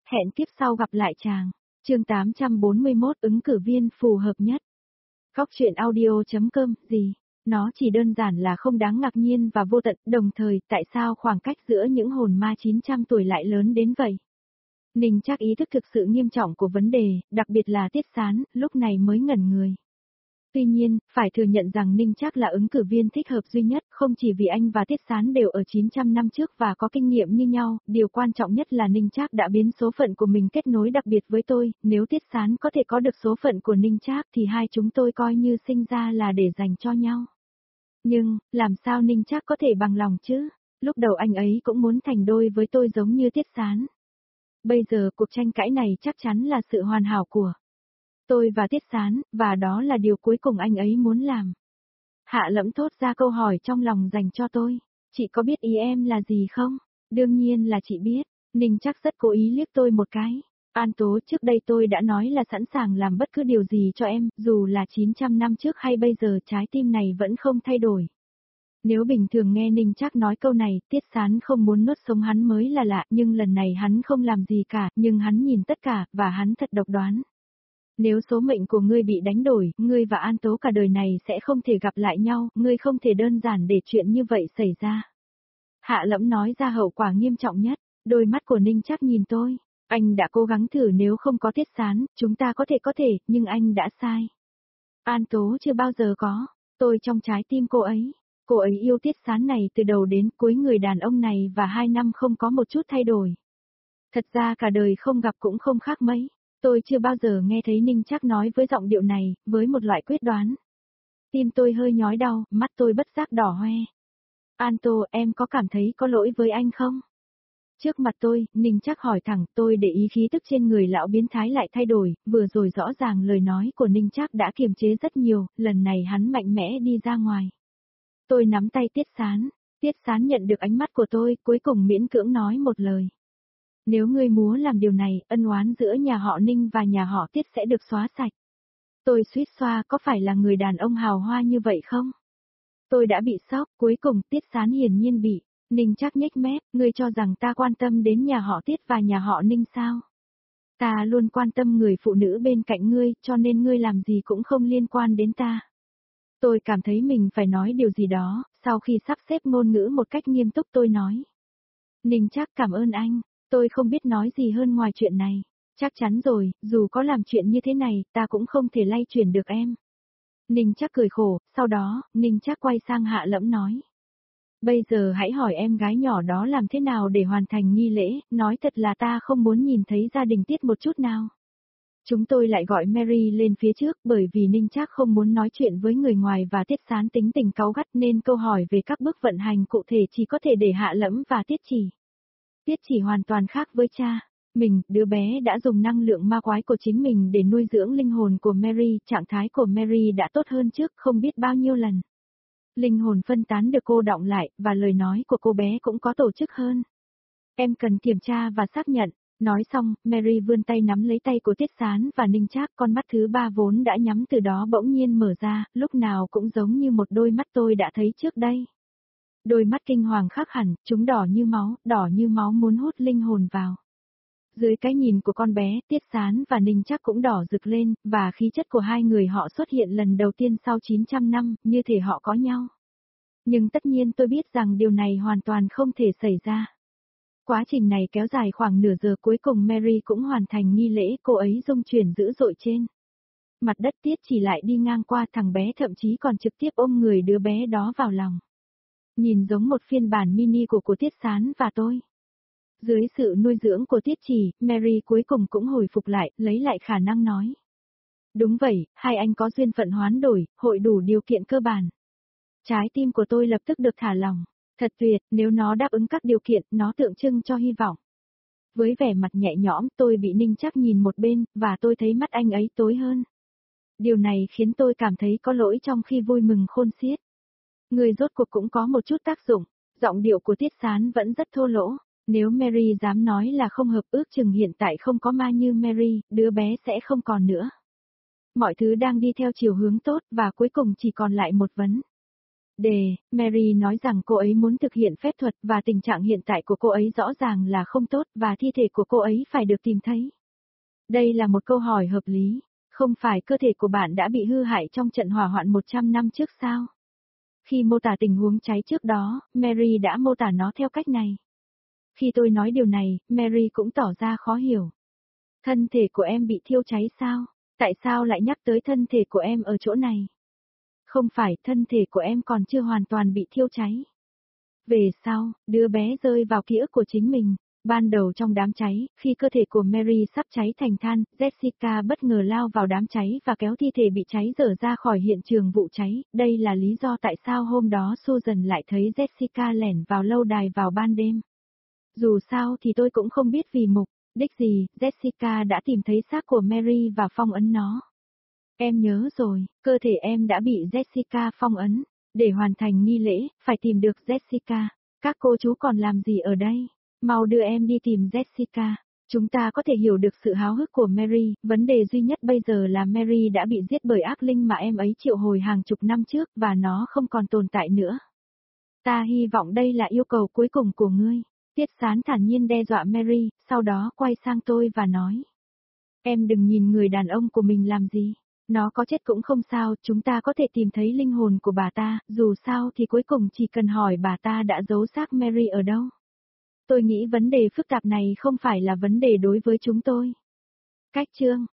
Hẹn kiếp sau gặp lại chàng. Chương 841 ứng cử viên phù hợp nhất. Góc truyện audio.com, gì? Nó chỉ đơn giản là không đáng ngạc nhiên và vô tận, đồng thời tại sao khoảng cách giữa những hồn ma 900 tuổi lại lớn đến vậy? Ninh Trác ý thức thực sự nghiêm trọng của vấn đề, đặc biệt là Tiết Sán, lúc này mới ngẩn người. Tuy nhiên, phải thừa nhận rằng Ninh Trác là ứng cử viên thích hợp duy nhất, không chỉ vì anh và Tiết Sán đều ở 900 năm trước và có kinh nghiệm như nhau, điều quan trọng nhất là Ninh Trác đã biến số phận của mình kết nối đặc biệt với tôi, nếu Tiết Sán có thể có được số phận của Ninh Trác thì hai chúng tôi coi như sinh ra là để dành cho nhau. Nhưng, làm sao Ninh Trác có thể bằng lòng chứ? Lúc đầu anh ấy cũng muốn thành đôi với tôi giống như Tiết Sán. Bây giờ cuộc tranh cãi này chắc chắn là sự hoàn hảo của tôi và Tiết Sán, và đó là điều cuối cùng anh ấy muốn làm. Hạ Lẫm thốt ra câu hỏi trong lòng dành cho tôi. Chị có biết ý em là gì không? Đương nhiên là chị biết. Ninh Trác rất cố ý liếc tôi một cái. An Tố, trước đây tôi đã nói là sẵn sàng làm bất cứ điều gì cho em, dù là 900 năm trước hay bây giờ trái tim này vẫn không thay đổi. Nếu bình thường nghe Ninh Trác nói câu này, Tiết Sán không muốn nuốt sống hắn mới là lạ, nhưng lần này hắn không làm gì cả, nhưng hắn nhìn tất cả, và hắn thật độc đoán. Nếu số mệnh của ngươi bị đánh đổi, ngươi và An Tố cả đời này sẽ không thể gặp lại nhau, ngươi không thể đơn giản để chuyện như vậy xảy ra. Hạ Lẫm nói ra hậu quả nghiêm trọng nhất, đôi mắt của Ninh Trác nhìn tôi. Anh đã cố gắng thử nếu không có Tiết Sán, chúng ta có thể, nhưng anh đã sai. An Tố chưa bao giờ có, tôi trong trái tim cô ấy. Cô ấy yêu Tiết Sán này từ đầu đến cuối, người đàn ông này và 2 năm không có một chút thay đổi. Thật ra cả đời không gặp cũng không khác mấy. Tôi chưa bao giờ nghe thấy Ninh Trác nói với giọng điệu này, với một loại quyết đoán. Tim tôi hơi nhói đau, mắt tôi bất giác đỏ hoe. An Tô, em có cảm thấy có lỗi với anh không? Trước mặt tôi, Ninh Trác hỏi thẳng, tôi để ý khí tức trên người lão biến thái lại thay đổi, vừa rồi rõ ràng lời nói của Ninh Trác đã kiềm chế rất nhiều, lần này hắn mạnh mẽ đi ra ngoài. Tôi nắm tay Tiết Sán. Tiết Sán nhận được ánh mắt của tôi, cuối cùng miễn cưỡng nói một lời. Nếu ngươi muốn làm điều này, ân oán giữa nhà họ Ninh và nhà họ Tiết sẽ được xóa sạch. Tôi suýt xoa, có phải là người đàn ông hào hoa như vậy không? Tôi đã bị sốc, cuối cùng Tiết Sán hiển nhiên bị. Ninh Trác nhếch mép, ngươi cho rằng ta quan tâm đến nhà họ Tiết và nhà họ Ninh sao? Ta luôn quan tâm người phụ nữ bên cạnh ngươi, cho nên ngươi làm gì cũng không liên quan đến ta. Tôi cảm thấy mình phải nói điều gì đó, sau khi sắp xếp ngôn ngữ một cách nghiêm túc tôi nói. Ninh Trác, cảm ơn anh, tôi không biết nói gì hơn ngoài chuyện này. Chắc chắn rồi, dù có làm chuyện như thế này, ta cũng không thể lay chuyển được em. Ninh Trác cười khổ, sau đó, Ninh Trác quay sang Hạ Lẫm nói. Bây giờ hãy hỏi em gái nhỏ đó làm thế nào để hoàn thành nghi lễ, nói thật là ta không muốn nhìn thấy gia đình Tiết một chút nào. Chúng tôi lại gọi Mary lên phía trước bởi vì Ninh Trác không muốn nói chuyện với người ngoài và Tiết Sán tính tình cáu gắt nên câu hỏi về các bước vận hành cụ thể chỉ có thể để Hạ Lẫm và Tiết Chỉ. Tiết Chỉ hoàn toàn khác với cha. Mình, đứa bé đã dùng năng lượng ma quái của chính mình để nuôi dưỡng linh hồn của Mary, trạng thái của Mary đã tốt hơn trước không biết bao nhiêu lần. Linh hồn phân tán được cô đọng lại, và lời nói của cô bé cũng có tổ chức hơn. Em cần kiểm tra và xác nhận. Nói xong, Mary vươn tay nắm lấy tay của Tiết Sán và Ninh Trác, con mắt thứ ba vốn đã nhắm từ đó bỗng nhiên mở ra, lúc nào cũng giống như một đôi mắt tôi đã thấy trước đây. Đôi mắt kinh hoàng khác hẳn, chúng đỏ như máu muốn hút linh hồn vào. Dưới cái nhìn của con bé, Tiết Sán và Ninh Trác cũng đỏ rực lên, và khí chất của hai người họ xuất hiện lần đầu tiên sau 900 năm, như thể họ có nhau. Nhưng tất nhiên tôi biết rằng điều này hoàn toàn không thể xảy ra. Quá trình này kéo dài khoảng nửa giờ, cuối cùng Mary cũng hoàn thành nghi lễ, cô ấy rung chuyển dữ dội trên mặt đất. Tiết Chỉ lại đi ngang qua, thằng bé thậm chí còn trực tiếp ôm người đứa bé đó vào lòng. Nhìn giống một phiên bản mini của Tiết Sán và tôi. Dưới sự nuôi dưỡng của Tiết Chỉ, Mary cuối cùng cũng hồi phục lại, lấy lại khả năng nói. Đúng vậy, hai anh có duyên phận hoán đổi, hội đủ điều kiện cơ bản. Trái tim của tôi lập tức được thả lỏng. Thật tuyệt, nếu nó đáp ứng các điều kiện, nó tượng trưng cho hy vọng. Với vẻ mặt nhẹ nhõm, tôi bị Ninh Trác nhìn một bên, và tôi thấy mắt anh ấy tối hơn. Điều này khiến tôi cảm thấy có lỗi trong khi vui mừng khôn xiết. Người rốt cuộc cũng có một chút tác dụng, giọng điệu của Tiết Sán vẫn rất thô lỗ. Nếu Mary dám nói là không hợp, ước chừng hiện tại không có ma như Mary, đứa bé sẽ không còn nữa. Mọi thứ đang đi theo chiều hướng tốt và cuối cùng chỉ còn lại một vấn Đề, Mary nói rằng cô ấy muốn thực hiện phép thuật và tình trạng hiện tại của cô ấy rõ ràng là không tốt và thi thể của cô ấy phải được tìm thấy. Đây là một câu hỏi hợp lý, không phải cơ thể của bạn đã bị hư hại trong trận hỏa hoạn 100 năm trước sao? Khi mô tả tình huống cháy trước đó, Mary đã mô tả nó theo cách này. Khi tôi nói điều này, Mary cũng tỏ ra khó hiểu. Thân thể của em bị thiêu cháy sao? Tại sao lại nhắc tới thân thể của em ở chỗ này? Không phải, thân thể của em còn chưa hoàn toàn bị thiêu cháy. Về sau, đứa bé rơi vào ký ức của chính mình. Ban đầu trong đám cháy, khi cơ thể của Mary sắp cháy thành than, Jessica bất ngờ lao vào đám cháy và kéo thi thể bị cháy dở ra khỏi hiện trường vụ cháy. Đây là lý do tại sao hôm đó Susan lại thấy Jessica lẻn vào lâu đài vào ban đêm. Dù sao thì tôi cũng không biết vì mục đích gì, Jessica đã tìm thấy xác của Mary và phong ấn nó. Em nhớ rồi, cơ thể em đã bị Jessica phong ấn. Để hoàn thành nghi lễ, phải tìm được Jessica. Các cô chú còn làm gì ở đây? Mau đưa em đi tìm Jessica. Chúng ta có thể hiểu được sự háo hức của Mary, vấn đề duy nhất bây giờ là Mary đã bị giết bởi ác linh mà em ấy triệu hồi hàng chục năm trước và nó không còn tồn tại nữa. Ta hy vọng đây là yêu cầu cuối cùng của ngươi. Tiết Sán thản nhiên đe dọa Mary, sau đó quay sang tôi và nói. Em đừng nhìn người đàn ông của mình làm gì. Nó có chết cũng không sao, chúng ta có thể tìm thấy linh hồn của bà ta, dù sao thì cuối cùng chỉ cần hỏi bà ta đã giấu xác Mary ở đâu. Tôi nghĩ vấn đề phức tạp này không phải là vấn đề đối với chúng tôi. Cách chương